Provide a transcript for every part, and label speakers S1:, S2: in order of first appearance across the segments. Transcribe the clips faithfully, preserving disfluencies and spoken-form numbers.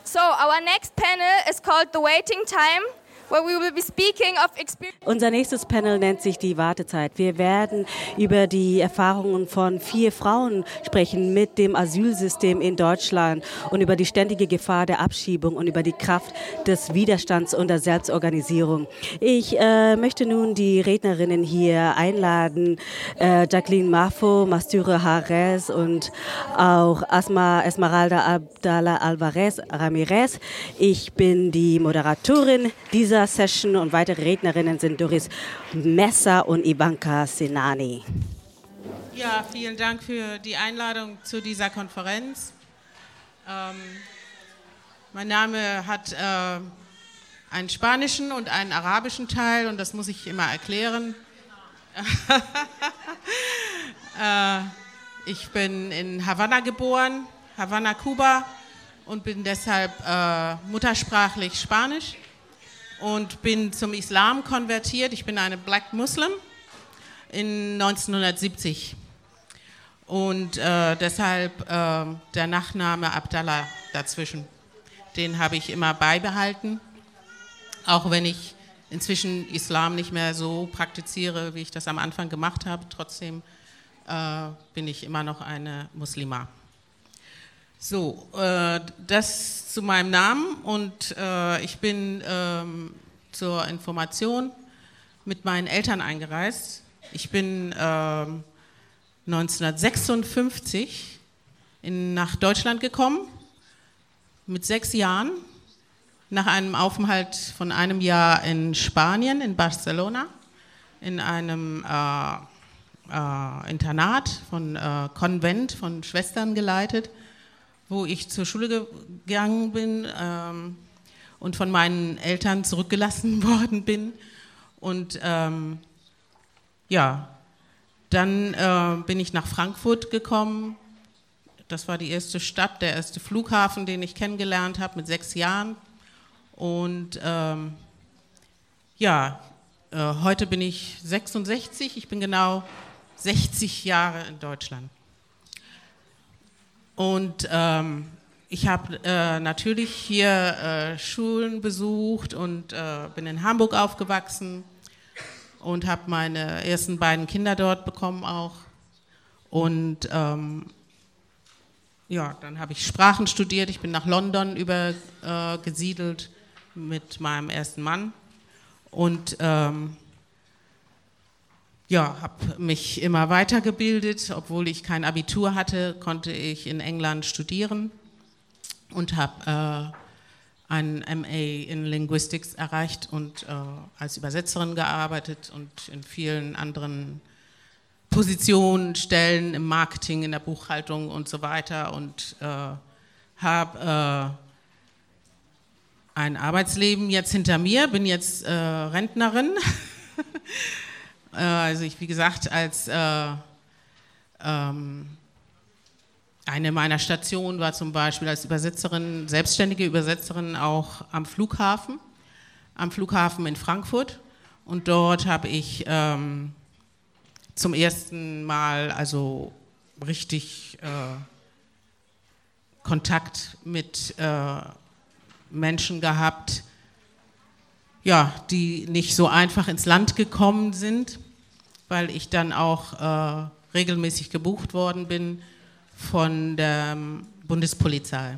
S1: So, our next panel is called The Waiting Time, where we will be speaking of experience.
S2: Unser nächstes Panel nennt sich die Wartezeit. Wir werden über die Erfahrungen von vier Frauen sprechen mit dem Asylsystem in Deutschland und über die ständige Gefahr der Abschiebung und über die Kraft des Widerstands und der Selbstorganisierung. Ich äh, möchte nun die Rednerinnen hier einladen, äh, Jacqueline Mafo, Masture Harez und auch Asma Esmeralda Abdallah Alvarez Ramirez. Ich bin die Moderatorin dieser Session und weitere Rednerinnen sind Doris Messer und Ivanka Senani.
S3: Ja, vielen Dank für die Einladung zu dieser Konferenz. Ähm, mein Name hat äh, einen spanischen und einen arabischen Teil und das muss ich immer erklären. äh, ich bin in Havanna geboren, Havanna, Kuba, und bin deshalb äh, muttersprachlich Spanisch. Und bin zum Islam konvertiert. Ich bin eine Black Muslim in neunzehnhundertsiebzig. Und äh, deshalb äh, der Nachname Abdallah dazwischen. Den habe ich immer beibehalten. Auch wenn ich inzwischen Islam nicht mehr so praktiziere, wie ich das am Anfang gemacht habe. Trotzdem äh, bin ich immer noch eine Muslima. So, äh, das zu meinem Namen und äh, ich bin ähm, zur Information mit meinen Eltern eingereist. Ich bin äh, neunzehnhundertsechsundfünfzig in, nach Deutschland gekommen, mit sechs Jahren, nach einem Aufenthalt von einem Jahr in Spanien, in Barcelona, in einem äh, äh, Internat, von äh, Konvent, von Schwestern geleitet, wo ich zur Schule gegangen bin ähm, und von meinen Eltern zurückgelassen worden bin. Und ähm, ja, dann äh, bin ich nach Frankfurt gekommen. Das war die erste Stadt, der erste Flughafen, den ich kennengelernt habe mit sechs Jahren. Und ähm, ja, äh, heute bin ich sechsundsechzig, ich bin genau sechzig Jahre in Deutschland. Und ähm, ich habe äh, natürlich hier äh, Schulen besucht und äh, bin in Hamburg aufgewachsen und habe meine ersten beiden Kinder dort bekommen auch. Und ähm, ja, dann habe ich Sprachen studiert. Ich bin nach London übergesiedelt äh, mit meinem ersten Mann und ähm, ja, habe mich immer weitergebildet. Obwohl ich kein Abitur hatte, konnte ich in England studieren und habe äh, einen M A in Linguistics erreicht und äh, als Übersetzerin gearbeitet und in vielen anderen Positionen, Stellen im Marketing, in der Buchhaltung und so weiter und äh, habe äh, ein Arbeitsleben jetzt hinter mir, bin jetzt äh, Rentnerin. Also ich, wie gesagt, als äh, ähm, eine meiner Stationen war zum Beispiel als Übersetzerin, selbstständige Übersetzerin auch am Flughafen, am Flughafen in Frankfurt. Und dort habe ich ähm, zum ersten Mal also richtig äh, Kontakt mit äh, Menschen gehabt, ja, die nicht so einfach ins Land gekommen sind, weil ich dann auch äh, regelmäßig gebucht worden bin von der Bundespolizei.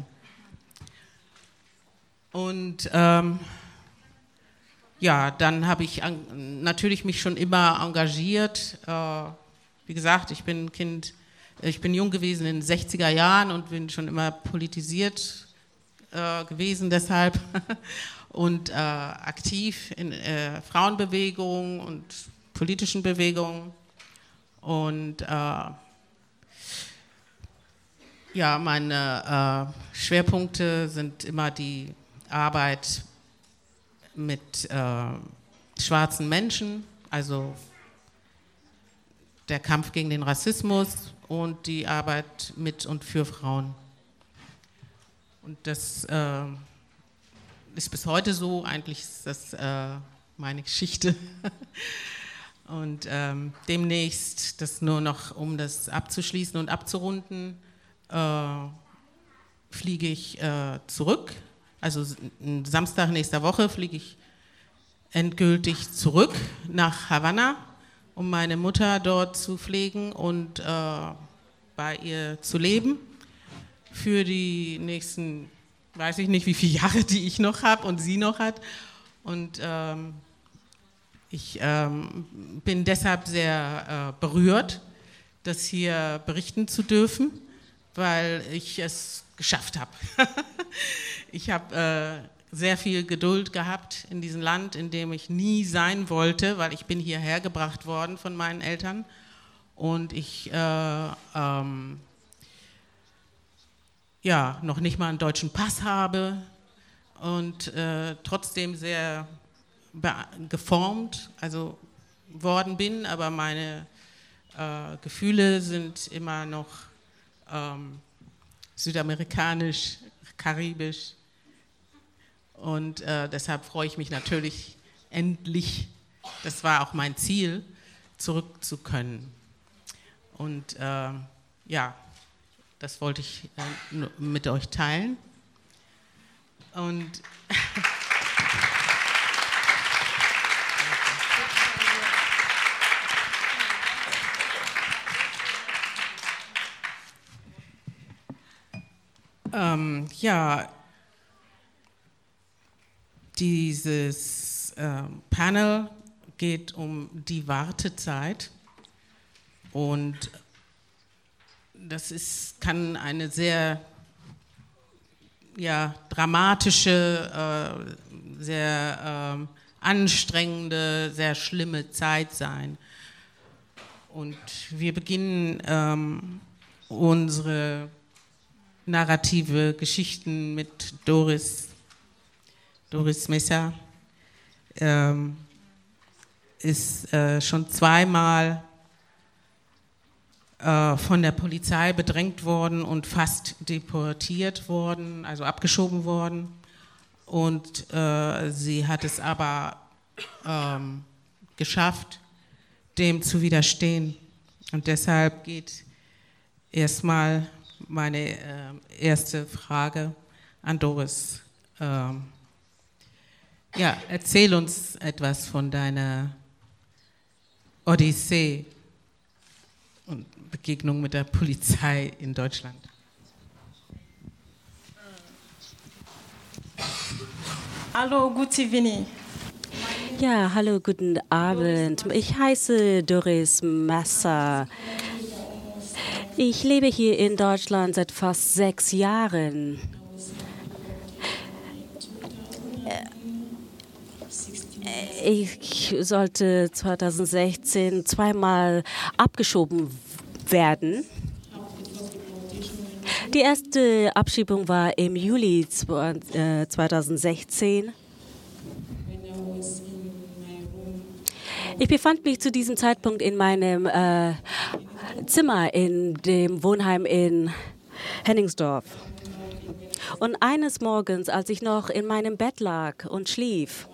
S3: Und ähm, ja, dann habe ich an, natürlich mich schon immer engagiert. Äh, wie gesagt, ich bin Kind, ich bin jung gewesen in den sechziger Jahren und bin schon immer politisiert äh, gewesen deshalb. Und äh, aktiv in äh, Frauenbewegungen und politischen Bewegungen. Und äh, ja, meine äh, Schwerpunkte sind immer die Arbeit mit äh, schwarzen Menschen, also der Kampf gegen den Rassismus und die Arbeit mit und für Frauen. Und das äh, ist bis heute so, eigentlich ist das äh, meine Geschichte. Und ähm, demnächst, das nur noch, um das abzuschließen und abzurunden, äh, fliege ich äh, zurück also Samstag nächster Woche fliege ich endgültig zurück nach Havanna, um meine Mutter dort zu pflegen und äh, bei ihr zu leben für die nächsten, weiß ich nicht, wie viele Jahre, die ich noch habe und sie noch hat. Und ähm, ich ähm, bin deshalb sehr äh, berührt, das hier berichten zu dürfen, weil ich es geschafft habe. Ich habe äh, sehr viel Geduld gehabt in diesem Land, in dem ich nie sein wollte, weil ich bin hierher gebracht worden von meinen Eltern und ich äh, ähm, ja, noch nicht mal einen deutschen Pass habe und äh, trotzdem sehr geformt, also worden bin, aber meine äh, Gefühle sind immer noch ähm, südamerikanisch, karibisch und äh, deshalb freue ich mich natürlich endlich, das war auch mein Ziel, zurück zu können. Und äh, ja, das wollte ich äh, mit euch teilen. Und ähm, ja, dieses äh, Panel geht um die Wartezeit und das ist, kann eine sehr ja, dramatische, äh, sehr äh, anstrengende, sehr schlimme Zeit sein. Und wir beginnen ähm, unsere narrative Geschichten mit Doris, Doris Mesa, ähm, ist äh, schon zweimal äh, von der Polizei bedrängt worden und fast deportiert worden, also abgeschoben worden. Und äh, sie hat es aber ähm, geschafft, dem zu widerstehen. Und deshalb geht erstmal meine äh, erste Frage an Doris. Ähm, ja, erzähl uns etwas von deiner Odyssee und Begegnung mit der Polizei in Deutschland.
S4: Hallo, good evening.
S2: Ja, hallo, guten Abend. Ich heiße Doris Mesa. Ich lebe hier in Deutschland seit fast sechs Jahren. Ich sollte zweitausendsechzehn zweimal abgeschoben werden. Die erste Abschiebung war im Juli zweitausendsechzehn. Ich befand mich zu diesem Zeitpunkt in meinem äh, Zimmer in dem Wohnheim in Hennigsdorf. Und eines Morgens, als ich noch in meinem Bett lag und schlief,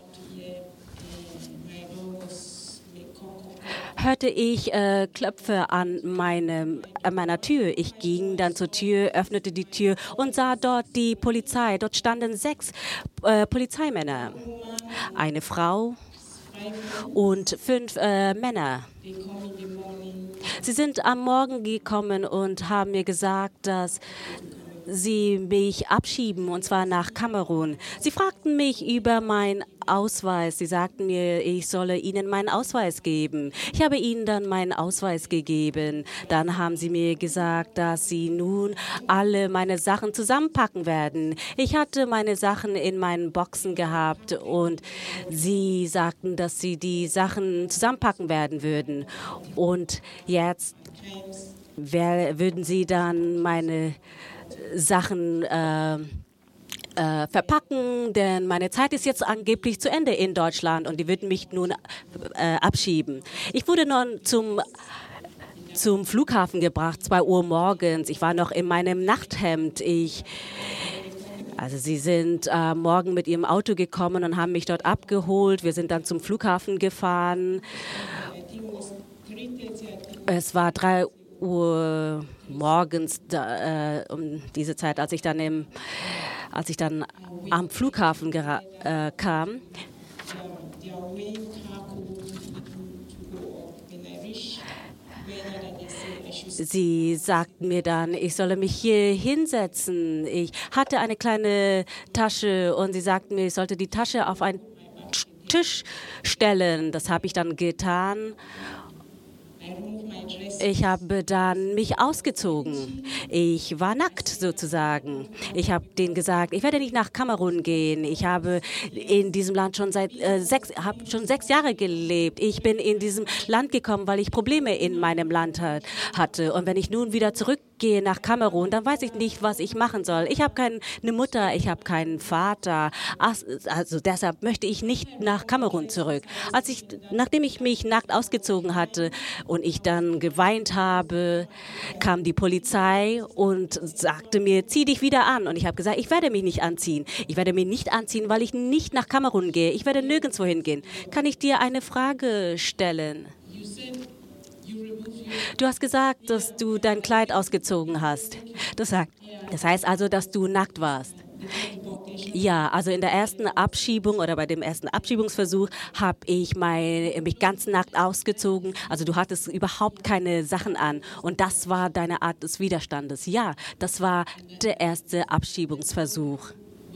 S2: hörte ich äh, Klöpfe an, meinem, an meiner Tür. Ich ging dann zur Tür, öffnete die Tür und sah dort die Polizei. Dort standen sechs äh, Polizeimänner, eine Frau und fünf äh, Männer. Sie sind am Morgen gekommen und haben mir gesagt, dass sie mich abschieben, und zwar nach Kamerun. Sie fragten mich über meinen Ausweis. Sie sagten mir, ich solle ihnen meinen Ausweis geben. Ich habe ihnen dann meinen Ausweis gegeben. Dann haben sie mir gesagt, dass sie nun alle meine Sachen zusammenpacken werden. Ich hatte meine Sachen in meinen Boxen gehabt und sie sagten, dass sie die Sachen zusammenpacken werden würden. Und jetzt wer, würden sie dann meine Sachen äh, äh, verpacken, denn meine Zeit ist jetzt angeblich zu Ende in Deutschland und die würden mich nun äh, abschieben. Ich wurde nun zum, zum Flughafen gebracht, zwei Uhr morgens. Ich war noch in meinem Nachthemd. Ich, also sie sind äh, morgen mit ihrem Auto gekommen und haben mich dort abgeholt. Wir sind dann zum Flughafen gefahren. Es war drei Uhr morgens, da, äh, um diese Zeit, als ich dann, im, als ich dann am Flughafen gera- äh, kam. Sie sagten mir dann, ich solle mich hier hinsetzen. Ich hatte eine kleine Tasche und sie sagten mir, ich sollte die Tasche auf einen Tisch stellen. Das habe ich dann getan. Ich habe dann mich ausgezogen. Ich war nackt sozusagen. Ich habe denen gesagt, ich werde nicht nach Kamerun gehen. Ich habe in diesem Land schon seit äh, sechs, habe schon sechs Jahre gelebt. Ich bin in diesem Land gekommen, weil ich Probleme in meinem Land hat, hatte. Und wenn ich nun wieder zurückgehe nach Kamerun, dann weiß ich nicht, was ich machen soll. Ich habe keine Mutter, ich habe keinen Vater. Also deshalb möchte ich nicht nach Kamerun zurück. Als ich, nachdem ich mich nackt ausgezogen hatte und ich dann geweint habe, kam die Polizei und sagte mir, zieh dich wieder an. Und ich habe gesagt, ich werde mich nicht anziehen. Ich werde mich nicht anziehen, weil ich nicht nach Kamerun gehe. Ich werde nirgendwo hingehen. Kann ich dir eine Frage stellen? Du hast gesagt, dass du dein Kleid ausgezogen hast. Das heißt also, dass du nackt warst. Ja, also in der ersten Abschiebung oder bei dem ersten Abschiebungsversuch habe ich mein, mich ganz nackt ausgezogen. Also du hattest überhaupt keine Sachen an und das war deine Art des Widerstandes. Ja, das war der erste Abschiebungsversuch.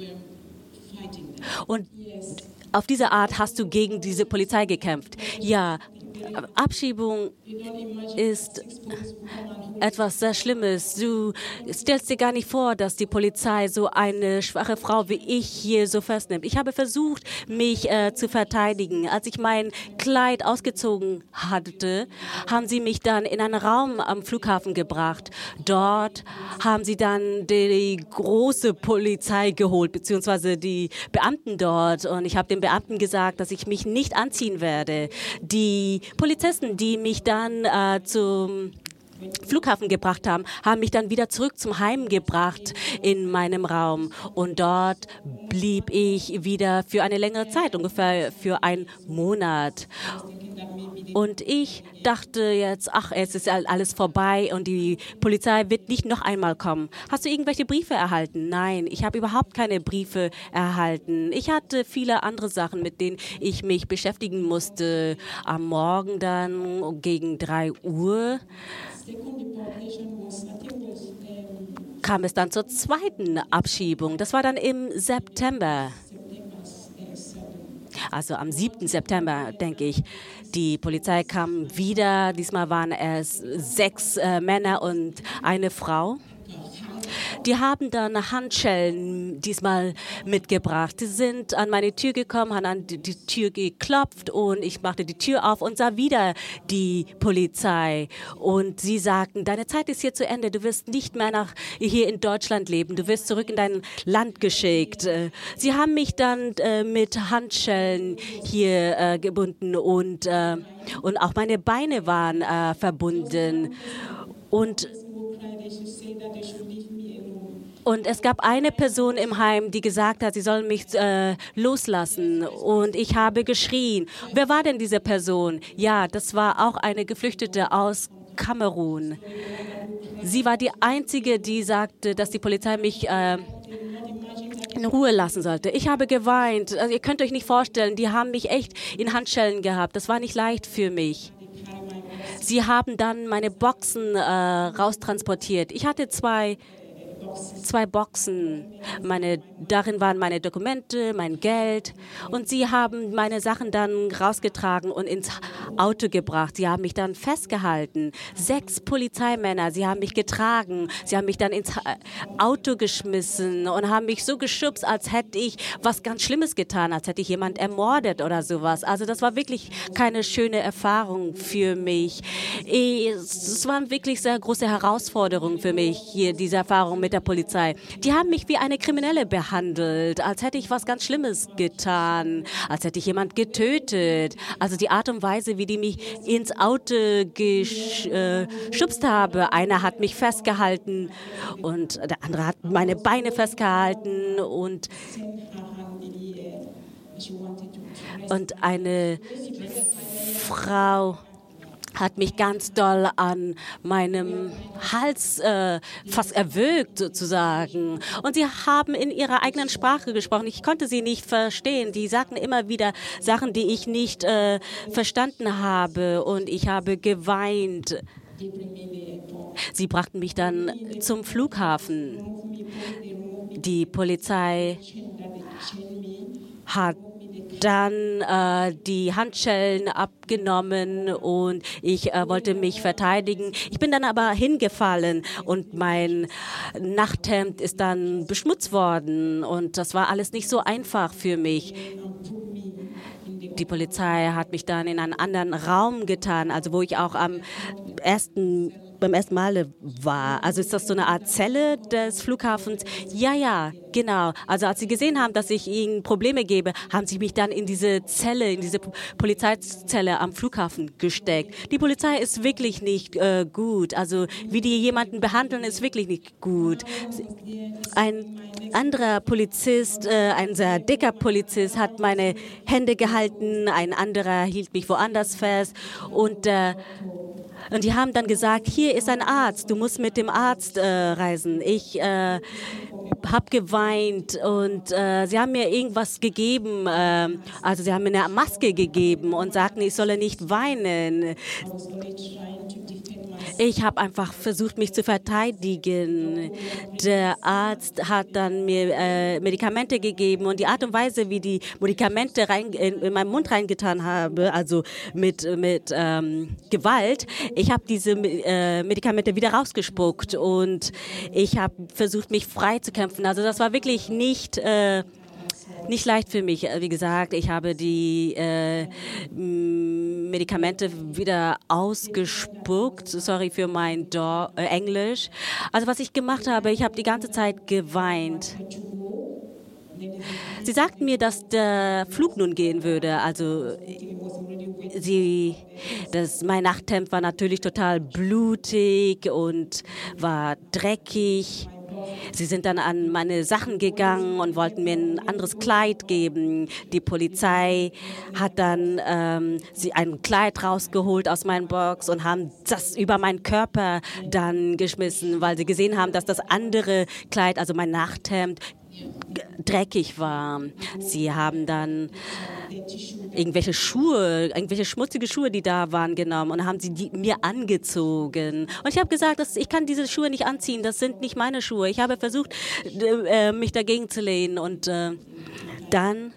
S2: Und auf diese Art hast du gegen diese Polizei gekämpft. Ja, Abschiebung ist etwas sehr Schlimmes. Du stellst dir gar nicht vor, dass die Polizei so eine schwache Frau wie ich hier so festnimmt. Ich habe versucht, mich äh, zu verteidigen. Als ich mein Kleid ausgezogen hatte, haben sie mich dann in einen Raum am Flughafen gebracht. Dort haben sie dann die große Polizei geholt, beziehungsweise die Beamten dort. Und ich habe den Beamten gesagt, dass ich mich nicht anziehen werde. Die Polizisten, die mich dann äh, zum Flughafen gebracht haben, haben mich dann wieder zurück zum Heim gebracht in meinem Raum. Und dort blieb ich wieder für eine längere Zeit, ungefähr für einen Monat. Und ich dachte jetzt, ach, es ist alles vorbei und die Polizei wird nicht noch einmal kommen. Hast du irgendwelche Briefe erhalten? Nein, ich habe überhaupt keine Briefe erhalten. Ich hatte viele andere Sachen, mit denen ich mich beschäftigen musste. Am Morgen dann gegen drei Uhr kam es dann zur zweiten Abschiebung. Das war dann im September. Also am siebten September, denke ich. Die Polizei kam wieder. Diesmal waren es sechs äh, Männer und eine Frau. Die haben dann Handschellen diesmal mitgebracht. Die sind an meine Tür gekommen, haben an die, die Tür geklopft und ich machte die Tür auf und sah wieder die Polizei. Und sie sagten, deine Zeit ist hier zu Ende, du wirst nicht mehr nach, hier in Deutschland leben, du wirst zurück in dein Land geschickt. Sie haben mich dann äh, mit Handschellen hier äh, gebunden und, äh, und auch meine Beine waren äh, verbunden. Und Und es gab eine Person im Heim, die gesagt hat, sie sollen mich äh, loslassen. Und ich habe geschrien. Wer war denn diese Person? Ja, das war auch eine Geflüchtete aus Kamerun. Sie war die Einzige, die sagte, dass die Polizei mich äh, in Ruhe lassen sollte. Ich habe geweint. Also ihr könnt euch nicht vorstellen, die haben mich echt in Handschellen gehabt. Das war nicht leicht für mich. Sie haben dann meine Boxen äh, raustransportiert. Ich hatte zwei Zwei Boxen. Meine, darin waren meine Dokumente, mein Geld. Und sie haben meine Sachen dann rausgetragen und ins Auto gebracht. Sie haben mich dann festgehalten. Sechs Polizeimänner, sie haben mich getragen. Sie haben mich dann ins Auto geschmissen und haben mich so geschubst, als hätte ich was ganz Schlimmes getan, als hätte ich jemand ermordet oder sowas. Also das war wirklich keine schöne Erfahrung für mich. Es waren wirklich sehr große Herausforderungen für mich, hier diese Erfahrung mit der Polizei. Die haben mich wie eine Kriminelle behandelt, als hätte ich was ganz Schlimmes getan, als hätte ich jemand getötet. Also die Art und Weise, wie die mich ins Auto geschubst haben. Einer hat mich festgehalten und der andere hat meine Beine festgehalten und, und eine Frau hat mich ganz doll an meinem Hals äh, fast erwürgt sozusagen. Und sie haben in ihrer eigenen Sprache gesprochen. Ich konnte sie nicht verstehen. Die sagten immer wieder Sachen, die ich nicht äh, verstanden habe. Und ich habe geweint. Sie brachten mich dann zum Flughafen. Die Polizei hat dann äh, die Handschellen abgenommen und ich äh, wollte mich verteidigen. Ich bin dann aber hingefallen und mein Nachthemd ist dann beschmutzt worden und das war alles nicht so einfach für mich. Die Polizei hat mich dann in einen anderen Raum getan, also wo ich auch am ersten beim ersten Mal war. Also ist das so eine Art Zelle des Flughafens? Ja, ja, genau. Also als sie gesehen haben, dass ich ihnen Probleme gebe, haben sie mich dann in diese Zelle, in diese Polizeizelle am Flughafen gesteckt. Die Polizei ist wirklich nicht äh, gut. Also wie die jemanden behandeln, ist wirklich nicht gut. Ein anderer Polizist, äh, ein sehr dicker Polizist, hat meine Hände gehalten, ein anderer hielt mich woanders fest und äh, Und die haben dann gesagt, hier ist ein Arzt, du musst mit dem Arzt äh, reisen. Ich äh, habe geweint und äh, sie haben mir irgendwas gegeben, äh, also sie haben mir eine Maske gegeben und sagten, ich solle nicht weinen. Ich habe einfach versucht, mich zu verteidigen. Der Arzt hat dann mir äh, Medikamente gegeben und die Art und Weise, wie die Medikamente rein, in, in meinen Mund reingetan habe, also mit, mit ähm, Gewalt, ich habe diese äh, Medikamente wieder rausgespuckt und ich habe versucht, mich frei zu kämpfen. Also das war wirklich nicht... Äh, Nicht leicht für mich. Wie gesagt, ich habe die äh, Medikamente wieder ausgespuckt. Sorry für mein Do- äh, Englisch. Also was ich gemacht habe, ich habe die ganze Zeit geweint. Sie sagten mir, dass der Flug nun gehen würde. Also sie, das, mein Nachthemd war natürlich total blutig und war dreckig. Sie sind dann an meine Sachen gegangen und wollten mir ein anderes Kleid geben. Die Polizei hat dann ähm, sie ein Kleid rausgeholt aus meiner Box und haben das über meinen Körper dann geschmissen, weil sie gesehen haben, dass das andere Kleid, also mein Nachthemd, dreckig war. Sie haben dann irgendwelche Schuhe, irgendwelche schmutzige Schuhe, die da waren, genommen und haben sie die, mir angezogen. Und ich habe gesagt, dass ich kann diese Schuhe nicht anziehen, das sind nicht meine Schuhe. Ich habe versucht, äh, mich dagegen zu lehnen und äh, dann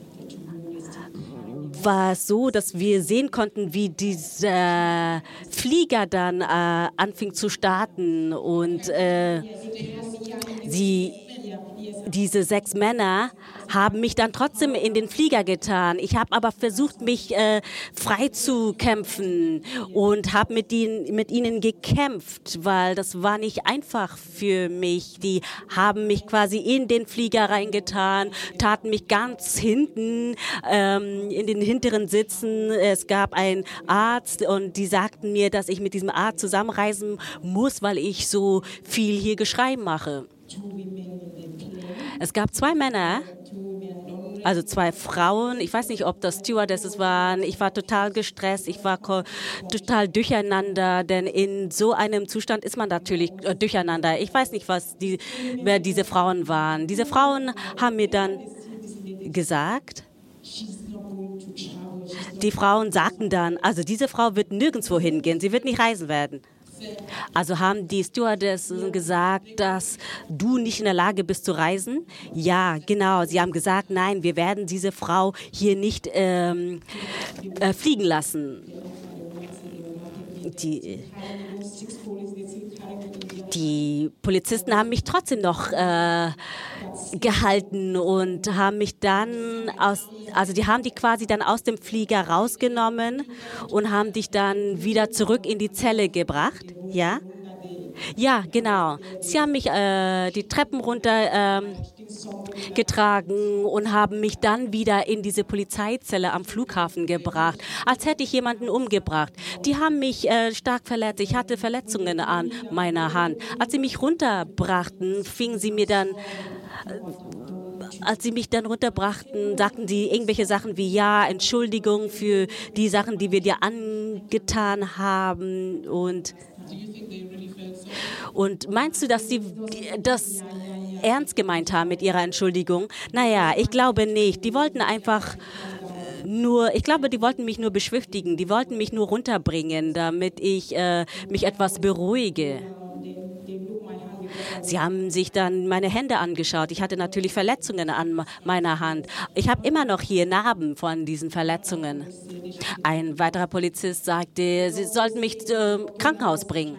S2: war es so, dass wir sehen konnten, wie dieser Flieger dann äh, anfing zu starten und äh, sie Diese sechs Männer haben mich dann trotzdem in den Flieger getan. Ich habe aber versucht, mich äh, frei zu kämpfen und habe mit, mit ihnen gekämpft, weil das war nicht einfach für mich. Die haben mich quasi in den Flieger reingetan, taten mich ganz hinten ähm, in den hinteren Sitzen. Es gab einen Arzt und die sagten mir, dass ich mit diesem Arzt zusammenreisen muss, weil ich so viel hier Geschrei mache. Es gab zwei Männer, also zwei Frauen. Ich weiß nicht, ob das Stewardesses waren. Ich war total gestresst. Ich war total durcheinander, denn in so einem Zustand ist man natürlich äh, durcheinander. Ich weiß nicht, was die, wer diese Frauen waren. Diese Frauen haben mir dann gesagt, die Frauen sagten dann, also diese Frau wird nirgendwo hingehen, sie wird nicht reisen werden. Also haben die Stewardessen gesagt, dass du nicht in der Lage bist zu reisen? Ja, genau. Sie haben gesagt, nein, wir werden diese Frau hier nicht ähm, äh, fliegen lassen. Die, die Polizisten haben mich trotzdem noch äh, gehalten und haben mich dann aus, also die haben dich quasi dann aus dem Flieger rausgenommen und haben dich dann wieder zurück in die Zelle gebracht, ja? Ja, genau. Sie haben mich äh, die Treppen runter ähm, getragen und haben mich dann wieder in diese Polizeizelle am Flughafen gebracht, als hätte ich jemanden umgebracht. Die haben mich äh, stark verletzt. Ich hatte Verletzungen an meiner Hand. Als sie mich runterbrachten, fingen sie mir dann als sie mich dann runterbrachten, sagten sie irgendwelche Sachen wie ja, Entschuldigung für die Sachen, die wir dir angetan haben. Und, und meinst du, dass sie das ernst gemeint haben mit ihrer Entschuldigung? Naja, ich glaube nicht. Die wollten einfach nur, ich glaube, die wollten mich nur beschwichtigen. Die wollten mich nur runterbringen, damit ich äh, mich etwas beruhige. Sie haben sich dann meine Hände angeschaut. Ich hatte natürlich Verletzungen an meiner Hand. Ich habe immer noch hier Narben von diesen Verletzungen. Ein weiterer Polizist sagte, sie sollten mich äh, Krankenhaus bringen.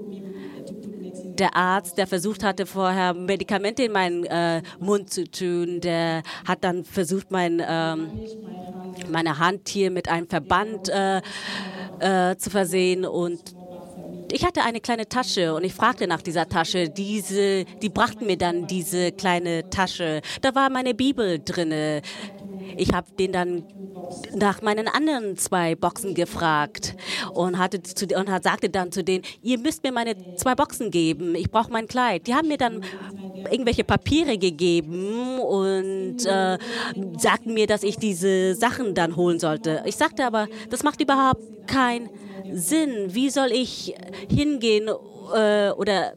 S2: Der Arzt, der versucht hatte, vorher Medikamente in meinen äh, Mund zu tun, der hat dann versucht, mein, ähm, meine Hand hier mit einem Verband äh, äh, zu versehen. Und ich hatte eine kleine Tasche und ich fragte nach dieser Tasche. Diese, die brachten mir dann diese kleine Tasche. Da war meine Bibel drin. Ich habe den dann nach meinen anderen zwei Boxen gefragt und, hatte zu, und hat, sagte dann zu denen, ihr müsst mir meine zwei Boxen geben, ich brauche mein Kleid. Die haben mir dann irgendwelche Papiere gegeben und äh, sagten mir, dass ich diese Sachen dann holen sollte. Ich sagte aber, das macht überhaupt keinen Sinn. Wie soll ich hingehen äh, oder...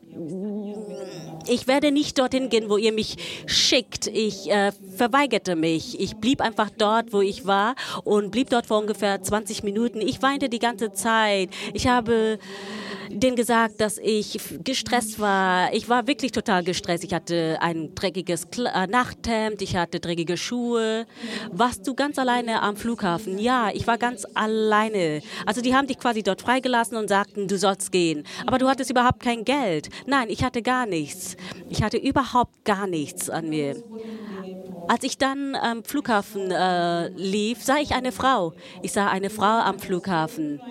S2: Ich werde nicht dorthin gehen, wo ihr mich schickt. Ich äh, verweigerte mich. Ich blieb einfach dort, wo ich war und blieb dort vor ungefähr zwanzig Minuten. Ich weinte die ganze Zeit. Ich habe denen gesagt, dass ich gestresst war. Ich war wirklich total gestresst. Ich hatte ein dreckiges Kla- äh, Nachthemd, ich hatte dreckige Schuhe. Warst du ganz alleine am Flughafen? Ja, ich war ganz alleine. Also die haben dich quasi dort freigelassen und sagten, du sollst gehen. Aber du hattest überhaupt kein Geld. Nein, ich hatte gar nichts. Ich hatte überhaupt gar nichts an mir. Als ich dann am Flughafen äh, lief, sah ich eine Frau. Ich sah eine Frau am Flughafen.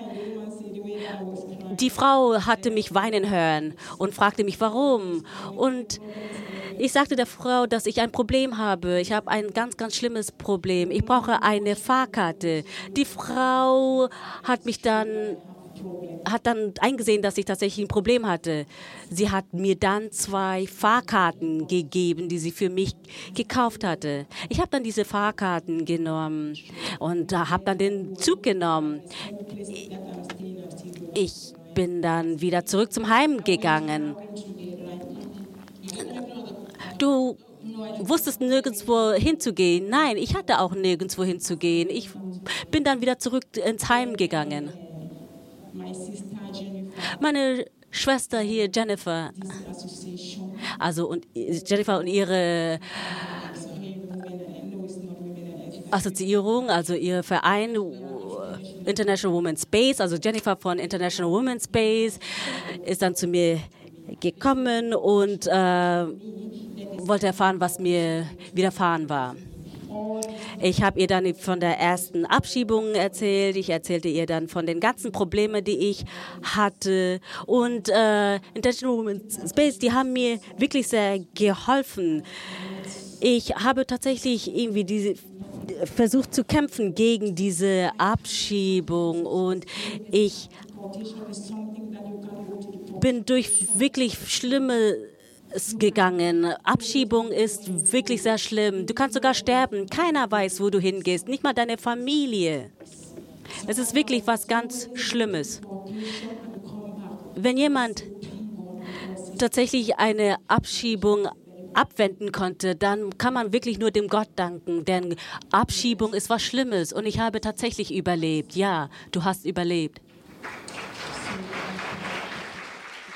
S2: Die Frau hatte mich weinen hören und fragte mich, warum. Und ich sagte der Frau, dass ich ein Problem habe. Ich habe ein ganz, ganz schlimmes Problem. Ich brauche eine Fahrkarte. Die Frau hat mich dann... hat dann eingesehen, dass ich tatsächlich ein Problem hatte. Sie hat mir dann zwei Fahrkarten gegeben, die sie für mich gekauft hatte. Ich habe dann diese Fahrkarten genommen und habe dann den Zug genommen. Ich bin dann wieder zurück zum Heim gegangen. Du wusstest nirgendwo hinzugehen. Nein, ich hatte auch nirgendwo hinzugehen. Ich bin dann wieder zurück ins Heim gegangen. Meine Schwester hier, Jennifer, also und Jennifer und ihre Assoziierung, also ihr Verein International Women's Space, also Jennifer von International Women's Space, ist dann zu mir gekommen und äh, wollte erfahren, was mir widerfahren war. Ich habe ihr dann von der ersten Abschiebung erzählt. Ich erzählte ihr dann von den ganzen Problemen, die ich hatte. Und äh, International Women's Space, die haben mir wirklich sehr geholfen. Ich habe tatsächlich irgendwie diese versucht zu kämpfen gegen diese Abschiebung und ich bin durch wirklich schlimme gegangen. Abschiebung ist wirklich sehr schlimm. Du kannst sogar sterben. Keiner weiß, wo du hingehst. Nicht mal deine Familie. Es ist wirklich was ganz Schlimmes. Wenn jemand tatsächlich eine Abschiebung abwenden konnte, dann kann man wirklich nur dem Gott danken. Denn Abschiebung ist was Schlimmes. Und ich habe tatsächlich überlebt. Ja, du hast überlebt.